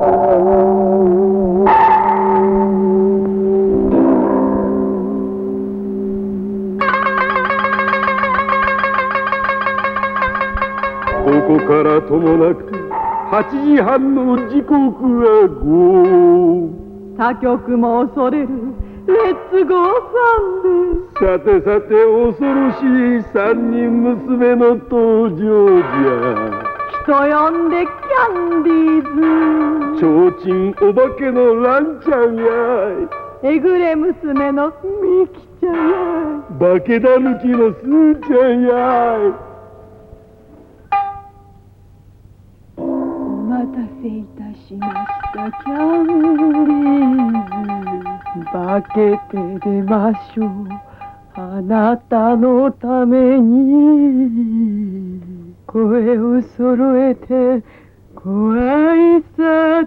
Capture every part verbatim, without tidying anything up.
ここからともなくはちじはんの時刻がご。 他局も恐れるレッツゴーサンデー。 さてさて恐ろしい三人娘の登場じゃ。 人呼んでキャンディーズ。 ちょうちんお化けのランちゃんやい。えぐれ娘のミキちゃんやい。化けだぬきのスーちゃんやい。 お待たせいたしましたキャンディーズ。化けて出ましょうあなたのために。声を揃えてご挨拶。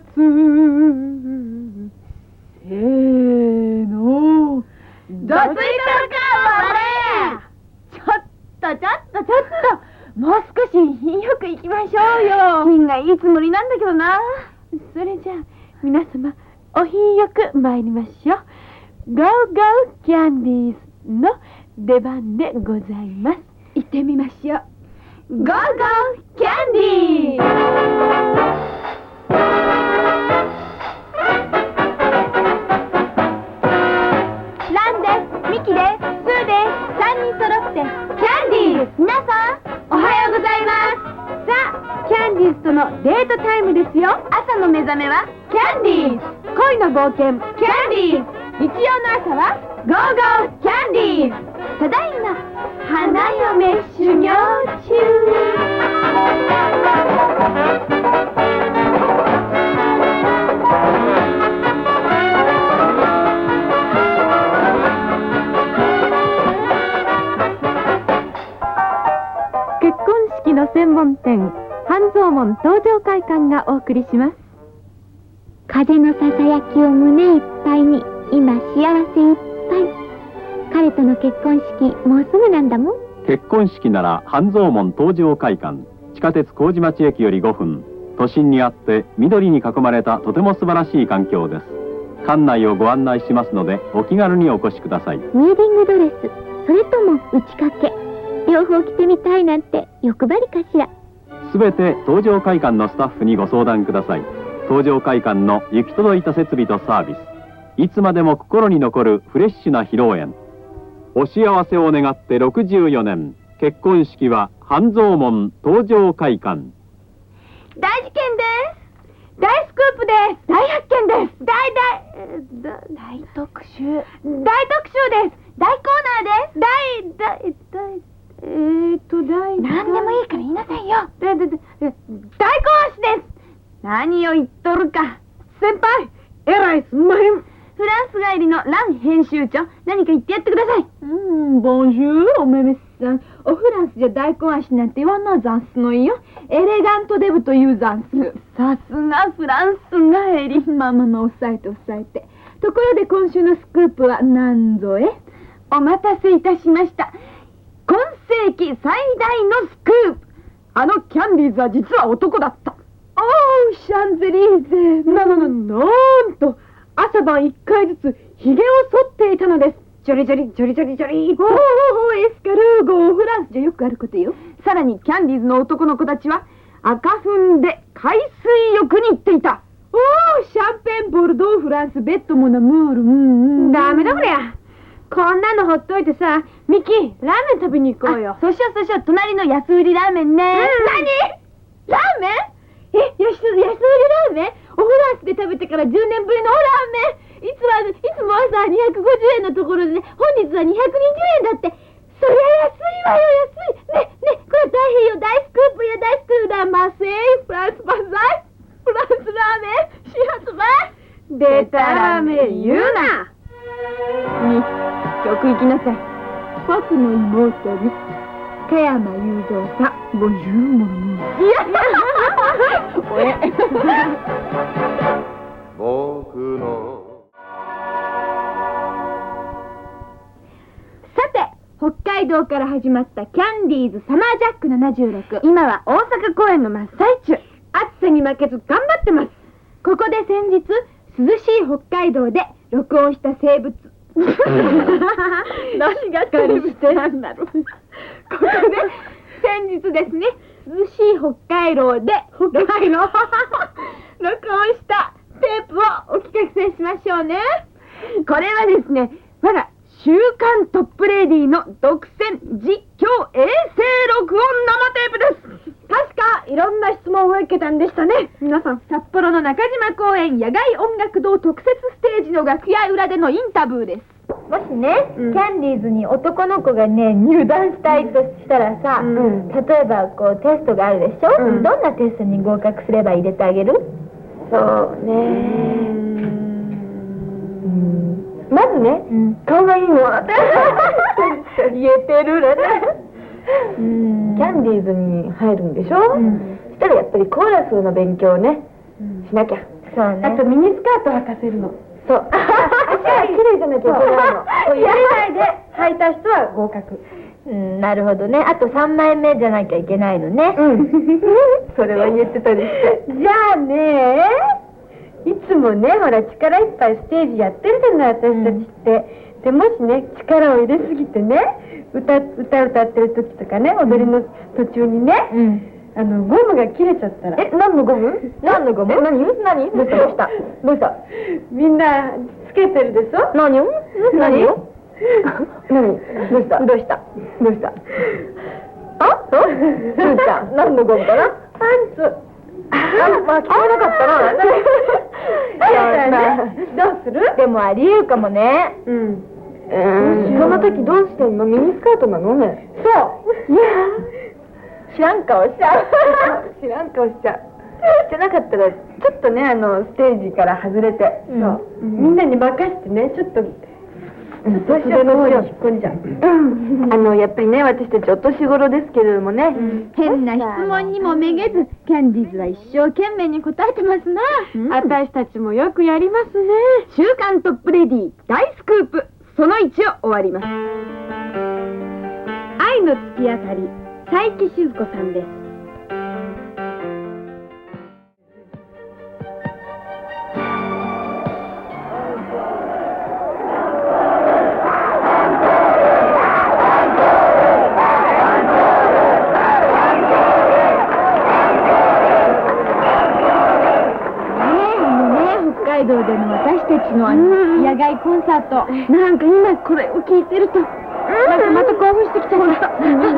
せーの。 どついとるか我。ちょっとちょっとちょっともう少し品よく行きましょうよ。品がいいつもりなんだけどな。それじゃあ皆様お品よく参りましょう。ゴーゴーキャンディーズの出番でございます。行ってみましょう。ゴーゴーキャンディーズ。ランです、ミキです、スーです。さんにん揃ってキャンディーズ。皆さんおはようございます。さあキャンディーズとのデートタイムですよ。朝の目覚めはキャンディーズ。恋の冒険キャンディーズ。日曜の朝はゴーゴーキャンディーズ。ただいま花嫁修行中。結婚式の専門店半蔵門東上会館がお送りします。 風のささやきを胸いっぱいに今幸せいっぱい。彼との結婚式もうすぐなんだもん。 結婚式なら半蔵門東上会館。地下鉄麹町駅よりごふん。都心にあって緑に囲まれたとても素晴らしい環境です。館内をご案内しますのでお気軽にお越しください。 ウェディングドレスそれとも打ち掛け両方着てみたいなんて欲張りかしら。 すべて東上会館のスタッフにご相談ください。東上会館の行き届いた設備とサービス。いつまでも心に残るフレッシュな披露宴。お幸せを願ってろくじゅうよねん。結婚式は半蔵門東上会館。 大事件です。大スクープです。大発見です。大大大特集。大特集です。大コーナーです。大大大えーと大何でもいいから言いなさいよ。大大大講師です。何を言っとるか。先輩えらいすんまへん。フランス帰りのラン編集長、何か言ってやってください。うーん、ボンジュール、おめめさん。おフランスじゃ大根足なんて言わんなざんすのいよ。エレガントデブというざんす。さすがフランス帰り。まあまあまあ、抑えて抑えて。ところで今週のスクープは何ぞえ？お待たせいたしました。今世紀最大のスクープ。あのキャンディーズは実は男だった。おー、シャンゼリーゼ。ななな、なんと。朝晩一回ずつひげを剃っていたのです。ジョリジョリジョリジョリジョリ。おーおー、エスカルーゴ。フランスじゃよくあることよ。さらにキャンディーズの男の子たちは赤粉で海水浴に行っていた。おー、シャンペン、ボルドー、フランス、ベッド、モナムール。うんうん。ダメだこりゃ。こんなのほっといてさ、ミキ、ラーメン食べに行こうよ。そうしようそうしよう。隣の安売りラーメンね。うん、何？ラーメン？え、安売りラーメン？おフランスで食べてからじゅうねんぶりのラーメン。いつは、いつもはさ、にひゃくごじゅうえんのところでね、本日はにひゃくにじゅうえんだって。そりゃ安いわよ、安い。ね、ね、これ大変よ。大スクープや大スクープだ。マセイ、フランスバザイ、フランスラーメン、始発売。でたらめ言うな。に、曲行きなさい。僕の妹に、加山雄三さん。ボンジュールモノモノ。いやおえ僕のさて、北海道から始まったキャンディーズサマージャックななじゅうろく。今は大阪公演の真っ最中。暑さに負けず頑張ってます。ここで先日涼しい北海道で録音した生物何が生物なんだろう。ここで先日ですね、涼しい北海道で北海道録音したテープをお聞かせしましょうね。これはですね、我が週刊トップレディの独占実況衛星録音生テープです。確かいろんな質問を受けたんでしたね。皆さん、札幌の中島公園野外音楽堂特設ステージの楽屋裏でのインタビューです。 もしね、うん、キャンディーズに男の子がね入団したいとしたらさ、うん、例えばこうテストがあるでしょ、うん、どんなテストに合格すれば入れてあげる？ そうね、うん、まずね、うん、顔がいいの言えてるねうん、キャンディーズに入るんでしょ、うん、そしたらやっぱりコーラスの勉強をね、うん、しなきゃ。そうね。あとミニスカート履かせるの。そう。足が綺麗じゃなきゃいけないの。やれないで履いた人は合格。 うん、なるほどね。あとさんまいめじゃなきゃいけないのね。 うん。それは言ってたりして。じゃあね、いつもね、ほら力いっぱいステージやってるじゃない、私たちって。うん、でもしね、力を入れすぎてね、歌、歌歌ってる時とかね、踊りの途中にね、うん、あの、ゴムが切れちゃったら。え、何のゴム？何のゴム？何？何？どうしたどうしたどうしたみんなつけてるでしょ？何を？何を？何？どうしたどうしたどうしたあ？どうした？何のゴムかな？パンツ。あ、まあ、聞こえなかったな。どうする？ でもありえるかもね。 うん。えー、その時どうしてんの？ミニスカートなのね。そう。いや知らん顔しちゃう。知らん顔しちゃう。じゃなかったらちょっとね、あのステージから外れて、うん、そう、うん、みんなに任してね、ちょっと袖の方に引っ込んじゃう。うん、あのやっぱりね、私たちお年頃ですけれどもね、うん、 変な質問にもめげずキャンディーズは一生懸命に答えてますな。うん、私たちもよくやりますね。週刊トップレディ大スクープそのいちを終わります。愛の月明かり、佐伯静子さんです。北海道での私たちのあの野外コンサート、なんか今これを聞いてるとなんかまた興奮してきちゃった。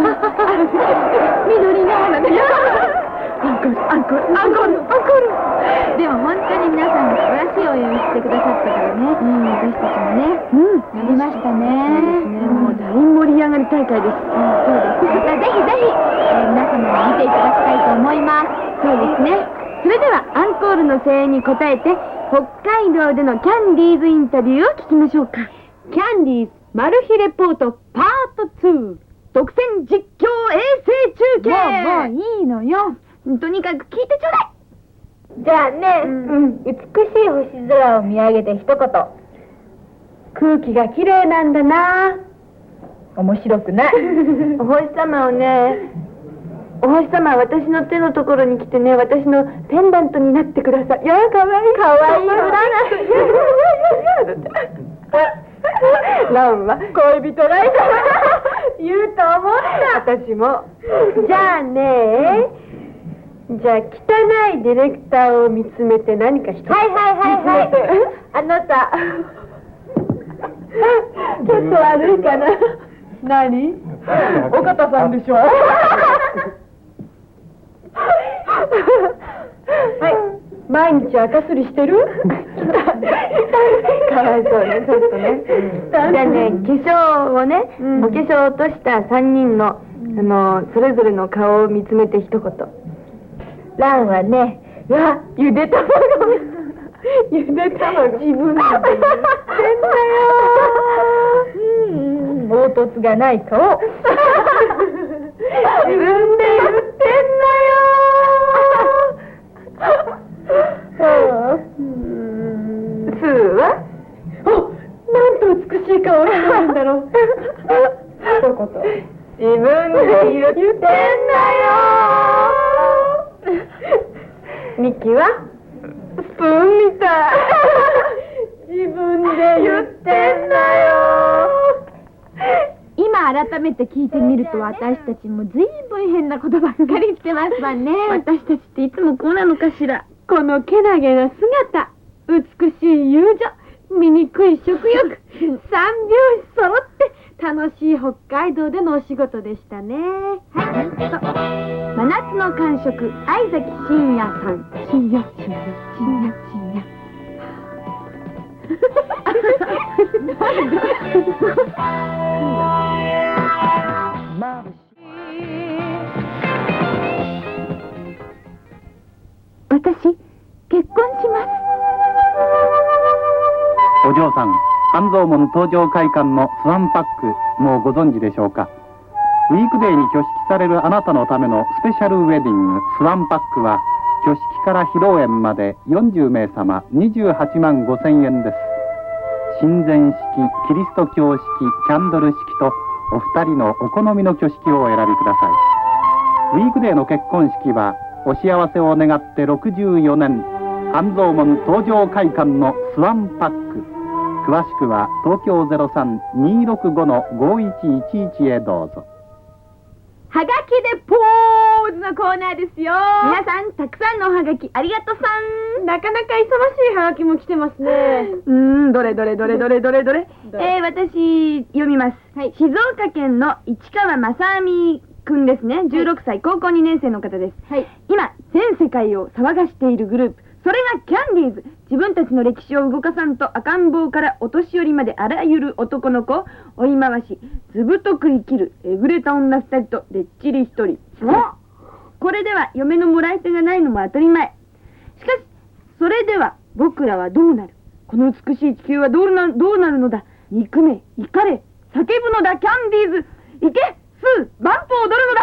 緑の花でアンコールアンコールアンコールアンコール。でも本当に皆さんが素晴らしい応援をしてくださったからね、うん、私たちもね、うん、やりましたね。 もう大盛り上がり大会です。 そうです。またぜひぜひ、えー、皆様に見ていただきたいと思います。そうですね。それではアンコールの声援に応えて北海道でのキャンディーズインタビューを聞きましょうか。キャンディーズマル秘レポートパートツー独占実況衛星中継。もうもういいのよ。とにかく聞いてちょうだい。 じゃあね、うん、美しい星空を見上げて一言。 空気が綺麗なんだな。 面白くない。 お星様をね、お星様は私の手のところに来てね、私のペンダントになってください。いや、かわいい。 かわいい。 ランは恋人がいたら言うと思った。私も。じゃあね、じゃあ汚いディレクターを見つめて何か一つ。 はいはいはいはい。あなたちょっと悪いかな。何？岡田さんでしょ。はい。毎日赤すりしてる？かわいそうね、ちょっとね。じゃあね、化粧をね、うん、お化粧を落としたさんにんの、うん、あの、それぞれの顔を見つめて一言。 ランはね、 うわ、ゆで卵。ゆで卵。自分で言ってんだよ。 うん、凹凸がない顔。 自分で言ってんだよ。スーは？お、なんと美しい顔をしてるんだろう。一言。自分で言ってんだよ。ミキは？スプーンみた言ってんだよ。今改めて聞いてみると、私たちもずいぶん変なことばっかりしてますわね。私たちっていつもこうなのかしら。このけなげな姿、美しい友情、醜い食欲、三拍子揃って楽しい北海道でのお仕事でしたね。はい、と真夏の感触、相崎真也さん。真也真也真也真也。私、結婚します。 お嬢さん、半蔵門東上会館のスワンパック、もうご存知でしょうか。ウィークデーに挙式されるあなたのためのスペシャルウェディングスワンパックは、挙式から披露宴までよんじゅうめいさまにじゅうはちまんごせんえんです。神前式、キリスト教式、キャンドル式とお二人のお好みの挙式をお選びください。ウィークデーの結婚式はお幸せを願ってろくじゅうよねん、半蔵門東上会館のスワンパック。詳しくは東京 ゼロさん にーろくご のごいちいちいち へどうぞ。 はがきでポーズのコーナーですよ。皆さん、たくさんのおはがきありがとさん。なかなか忙しいはがきも来てますね。うーん、どれどれどれどれどれどれ。えー、私、読みます。はい、静岡県の市川正美くんですね。じゅうろくさい、高校にねん生の方です。はい、今、全世界を騒がしているグループ。それがキャンディーズ。自分たちの歴史を動かさんと赤ん坊からお年寄りまであらゆる男の子を追い回し、ずぶとく生きるえぐれた女ふたりとでっちりひとり。これでは嫁のもらい手がないのも当たり前。しかし、それでは僕らはどうなる？この美しい地球はどうな、どうなるのだ？憎め、怒れ、叫ぶのだキャンディーズ。行け、スー、バンプを踊るの